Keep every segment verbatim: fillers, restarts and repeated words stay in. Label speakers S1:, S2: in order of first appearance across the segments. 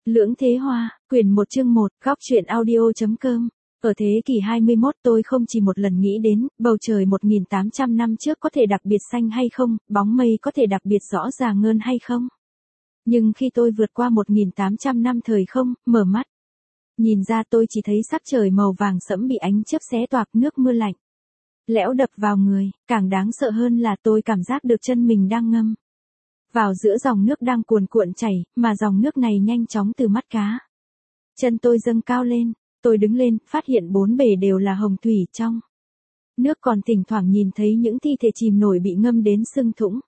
S1: Lưỡng Thế Hoa, quyển một chương một, góc truyện audio.com. Ở thế kỷ hai mươi mốt tôi không chỉ một lần nghĩ đến, bầu trời một nghìn tám trăm năm trước có thể đặc biệt xanh hay không, bóng mây có thể đặc biệt rõ ràng hơn hay không. Nhưng khi tôi vượt qua một nghìn tám trăm năm thời không, mở mắt, nhìn ra tôi chỉ thấy sắc trời màu vàng sẫm bị ánh chớp xé toạc, nước mưa lạnh lẽo đập vào người, càng đáng sợ hơn là tôi cảm giác được chân mình đang ngâm vào giữa dòng nước đang cuồn cuộn chảy, mà dòng nước này nhanh chóng từ mắt cá chân tôi dâng cao lên. Tôi đứng lên, phát hiện bốn bề đều là hồng thủy trong nước, còn thỉnh thoảng nhìn thấy những thi thể chìm nổi bị ngâm đến sưng thủng.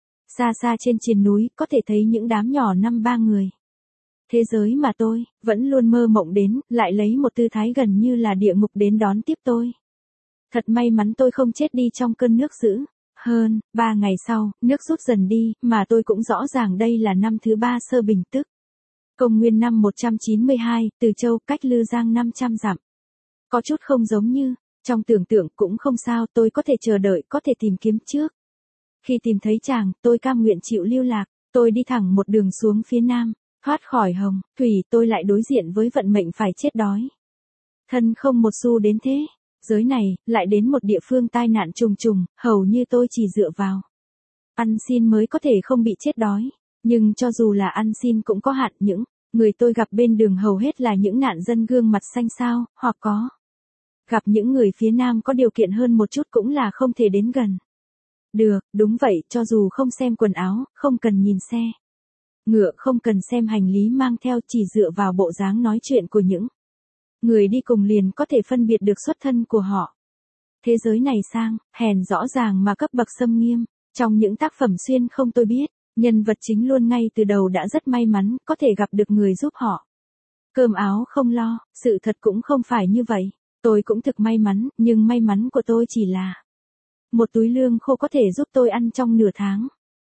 S1: Xa xa trên triền núi, có thể thấy những đám nhỏ năm ba người. Thế giới mà tôi vẫn luôn mơ mộng đến, lại lấy một tư thái gần như là địa ngục đến đón tiếp tôi. Thật may mắn tôi không chết đi trong cơn nước dữ. Hơn, ba ngày sau, nước rút dần đi, mà tôi cũng rõ ràng đây là năm thứ ba Sơ Bình, tức Công nguyên năm một trăm chín mươi hai, Từ Châu cách Lư Giang năm trăm dặm. Có chút không giống như trong tưởng tượng, cũng không sao, tôi có thể chờ đợi, có thể tìm kiếm trước. Khi tìm thấy chàng, tôi cam nguyện chịu lưu lạc, tôi đi thẳng một đường xuống phía nam, thoát khỏi hồng thủy, tôi lại đối diện với vận mệnh phải chết đói. Thân không một xu đến thế giới này, lại đến một địa phương tai nạn trùng trùng, hầu như tôi chỉ dựa vào ăn xin mới có thể không bị chết đói. Nhưng cho dù là ăn xin cũng có hạn, những người tôi gặp bên đường hầu hết là những nạn dân gương mặt xanh xao, hoặc có gặp những người phía nam có điều kiện hơn một chút cũng là không thể đến gần. Được, đúng vậy, cho dù không xem quần áo, không cần nhìn xe ngựa, không cần xem hành lý mang theo, chỉ dựa vào bộ dáng nói chuyện của những người đi cùng liền có thể phân biệt được xuất thân của họ. Thế giới này sang, hèn rõ ràng mà cấp bậc xâm nghiêm. Trong những tác phẩm xuyên không tôi biết, nhân vật chính luôn ngay từ đầu đã rất may mắn, có thể gặp được người giúp họ cơm áo không lo. Sự thật cũng không phải như vậy. Tôi cũng thực may mắn, nhưng may mắn của tôi chỉ là một túi lương khô có thể giúp tôi ăn trong nửa tháng.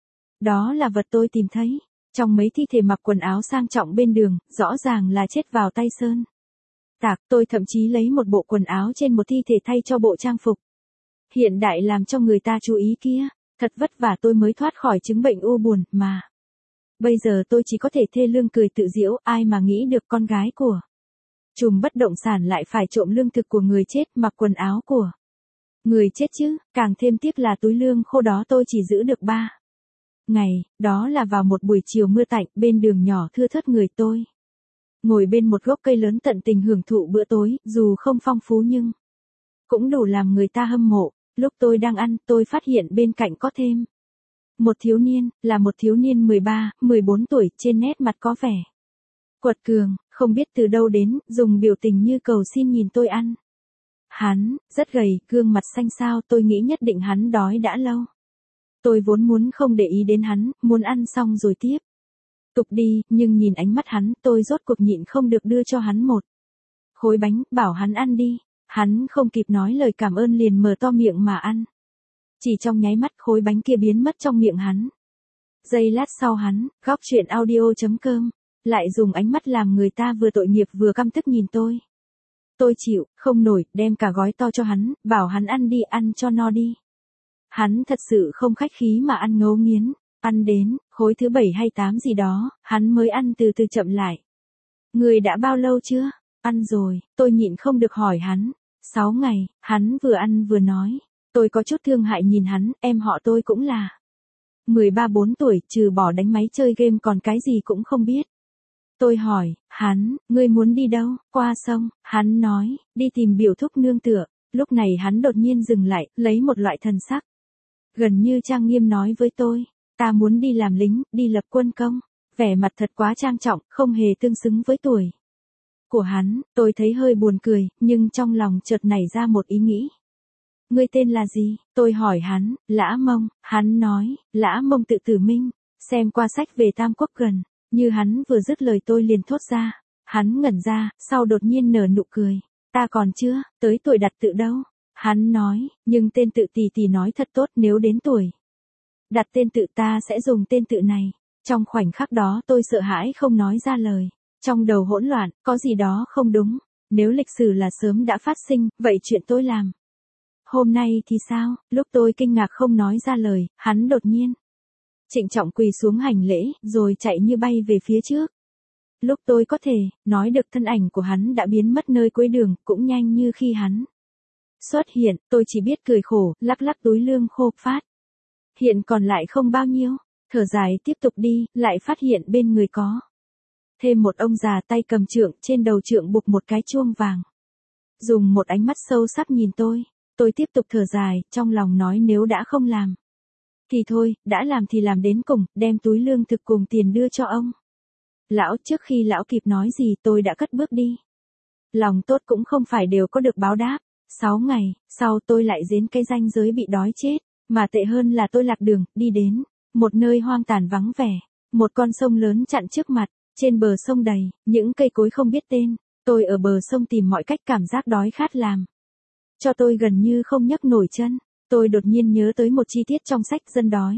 S1: Đó là vật tôi tìm thấy trong mấy thi thể mặc quần áo sang trọng bên đường, rõ ràng là chết vào tay sơn tạc. Tôi thậm chí lấy một bộ quần áo trên một thi thể thay cho bộ trang phục hiện đại làm cho người ta chú ý kia. Thật vất vả tôi mới thoát khỏi chứng bệnh u buồn, mà bây giờ tôi chỉ có thể thê lương cười tự giễu. Ai mà nghĩ được con gái của trùm bất động sản lại phải trộm lương thực của người chết, mặc quần áo của người chết chứ. Càng thêm tiếc là túi lương khô đó tôi chỉ giữ được ba ngày. Đó là vào một buổi chiều mưa tạnh, bên đường nhỏ thưa thớt người. Tôi ngồi bên một gốc cây lớn tận tình hưởng thụ bữa tối, dù không phong phú nhưng cũng đủ làm người ta hâm mộ. Lúc tôi đang ăn, tôi phát hiện bên cạnh có thêm một thiếu niên, là một thiếu niên mười ba, mười bốn tuổi, trên nét mặt có vẻ quật cường, không biết từ đâu đến, dùng biểu tình như cầu xin nhìn tôi ăn. Hắn rất gầy, gương mặt xanh xao, tôi nghĩ nhất định hắn đói đã lâu. Tôi vốn muốn không để ý đến hắn, muốn ăn xong rồi tiếp tục đi, nhưng nhìn ánh mắt hắn, tôi rốt cuộc nhịn không được đưa cho hắn một khối bánh, bảo hắn ăn đi. Hắn không kịp nói lời cảm ơn liền mở to miệng mà ăn. Chỉ trong nháy mắt, khối bánh kia biến mất trong miệng hắn. Giây lát sau hắn, góc truyện audio.com, lại dùng ánh mắt làm người ta vừa tội nghiệp vừa căm tức nhìn tôi. Tôi chịu không nổi, đem cả gói to cho hắn, bảo hắn ăn đi, ăn cho no đi. Hắn thật sự không khách khí mà ăn ngấu nghiến. Ăn đến khối thứ bảy hay tám gì đó, hắn mới ăn từ từ chậm lại. Người đã bao lâu chưa? Ăn rồi, tôi nhịn không được hỏi hắn. Sáu ngày, hắn vừa ăn vừa nói. Tôi có chút thương hại nhìn hắn, em họ tôi cũng là mười ba bốn tuổi, trừ bỏ đánh máy chơi game còn cái gì cũng không biết. Tôi hỏi, hắn, ngươi muốn đi đâu? Qua sông. Hắn nói, đi tìm biểu thúc nương tựa. Lúc này hắn đột nhiên dừng lại, lấy một loại thần sắc gần như trang nghiêm nói với tôi, ta muốn đi làm lính, đi lập quân công. Vẻ mặt thật quá trang trọng, không hề tương xứng với tuổi của hắn. Tôi thấy hơi buồn cười, nhưng trong lòng chợt nảy ra một ý nghĩ. Ngươi tên là gì? Tôi hỏi hắn. Lã Mông. Hắn nói, Lã Mông tự Tử Minh. Xem qua sách về Tam Quốc gần. Như hắn vừa dứt lời tôi liền thốt ra. Hắn ngẩn ra, sau đột nhiên nở nụ cười. Ta còn chưa tới tuổi đặt tự đâu. Hắn nói, nhưng tên tự tỷ tỷ nói thật tốt, nếu đến tuổi đặt tên tự ta sẽ dùng tên tự này. Trong khoảnh khắc đó tôi sợ hãi không nói ra lời. Trong đầu hỗn loạn, có gì đó không đúng. Nếu lịch sử là sớm đã phát sinh, vậy chuyện tôi làm hôm nay thì sao? Lúc tôi kinh ngạc không nói ra lời, hắn đột nhiên trịnh trọng quỳ xuống hành lễ, rồi chạy như bay về phía trước. Lúc tôi có thể nói được thân ảnh của hắn đã biến mất nơi cuối đường, cũng nhanh như khi hắn xuất hiện, tôi chỉ biết cười khổ, lắc lắc túi lương khô phát. Hiện còn lại không bao nhiêu, thở dài tiếp tục đi, lại phát hiện bên người có thêm một ông già tay cầm trượng, trên đầu trượng buộc một cái chuông vàng. Dùng một ánh mắt sâu sắc nhìn tôi, tôi tiếp tục thở dài, trong lòng nói nếu đã không làm thì thôi, đã làm thì làm đến cùng, đem túi lương thực cùng tiền đưa cho ông lão. Trước khi lão kịp nói gì tôi đã cất bước đi. Lòng tốt cũng không phải đều có được báo đáp. Sáu ngày sau tôi lại đến cái ranh giới bị đói chết, mà tệ hơn là tôi lạc đường, đi đến một nơi hoang tàn vắng vẻ, một con sông lớn chặn trước mặt, trên bờ sông đầy những cây cối không biết tên. Tôi ở bờ sông tìm mọi cách, cảm giác đói khát làm cho tôi gần như không nhấc nổi chân. Tôi đột nhiên nhớ tới một chi tiết trong sách Dân đói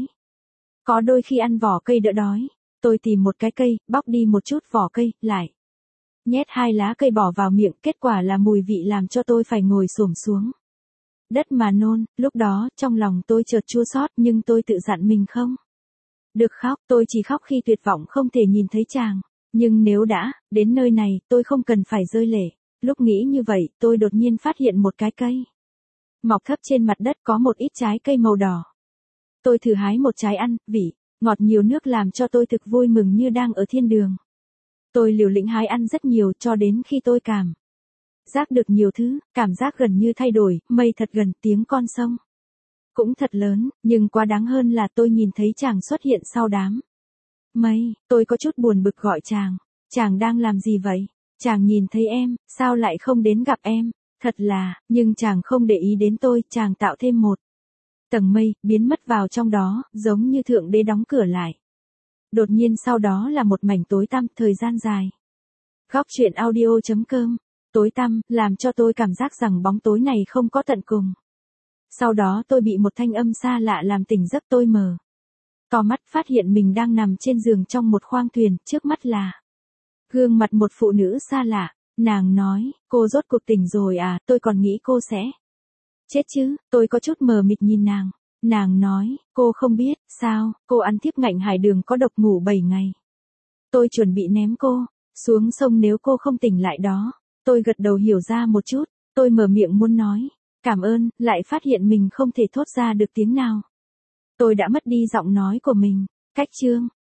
S1: có đôi khi ăn vỏ cây đỡ đói. Tôi tìm một cái cây, bóc đi một chút vỏ cây, lại nhét hai lá cây bỏ vào miệng, kết quả là mùi vị làm cho tôi phải ngồi xổm xuống đất mà nôn. Lúc đó, trong lòng tôi chợt chua xót, nhưng tôi tự dặn mình không được khóc, tôi chỉ khóc khi tuyệt vọng không thể nhìn thấy chàng. Nhưng nếu đã đến nơi này, tôi không cần phải rơi lệ. Lúc nghĩ như vậy, tôi đột nhiên phát hiện một cái cây mọc thấp trên mặt đất, có một ít trái cây màu đỏ. Tôi thử hái một trái ăn, vị ngọt nhiều nước làm cho tôi thực vui mừng như đang ở thiên đường. Tôi liều lĩnh hái ăn rất nhiều, cho đến khi tôi cảm giác được nhiều thứ, cảm giác gần như thay đổi, mây thật gần, tiếng con sông cũng thật lớn, nhưng quá đáng hơn là tôi nhìn thấy chàng xuất hiện sau đám mây. Tôi có chút buồn bực gọi chàng, chàng đang làm gì vậy? Chàng nhìn thấy em, sao lại không đến gặp em? Thật là, nhưng chàng không để ý đến tôi, chàng tạo thêm một tầng mây, biến mất vào trong đó, giống như thượng đế đóng cửa lại. Đột nhiên sau đó là một mảnh tối tăm, thời gian dài. Góc truyện audio chấm com. Tối tăm, làm cho tôi cảm giác rằng bóng tối này không có tận cùng. Sau đó tôi bị một thanh âm xa lạ làm tỉnh giấc, tôi mở to mắt phát hiện mình đang nằm trên giường trong một khoang thuyền, trước mắt là gương mặt một phụ nữ xa lạ. Nàng nói, cô rốt cuộc tỉnh rồi à, tôi còn nghĩ cô sẽ chết chứ. Tôi có chút mờ mịt nhìn nàng. Nàng nói, cô không biết, sao, cô ăn thiếp ngạnh hải đường có độc, ngủ bảy ngày. Tôi chuẩn bị ném cô xuống sông nếu cô không tỉnh lại đó. Tôi gật đầu hiểu ra một chút, tôi mở miệng muốn nói cảm ơn, lại phát hiện mình không thể thốt ra được tiếng nào. Tôi đã mất đi giọng nói của mình. Cách chương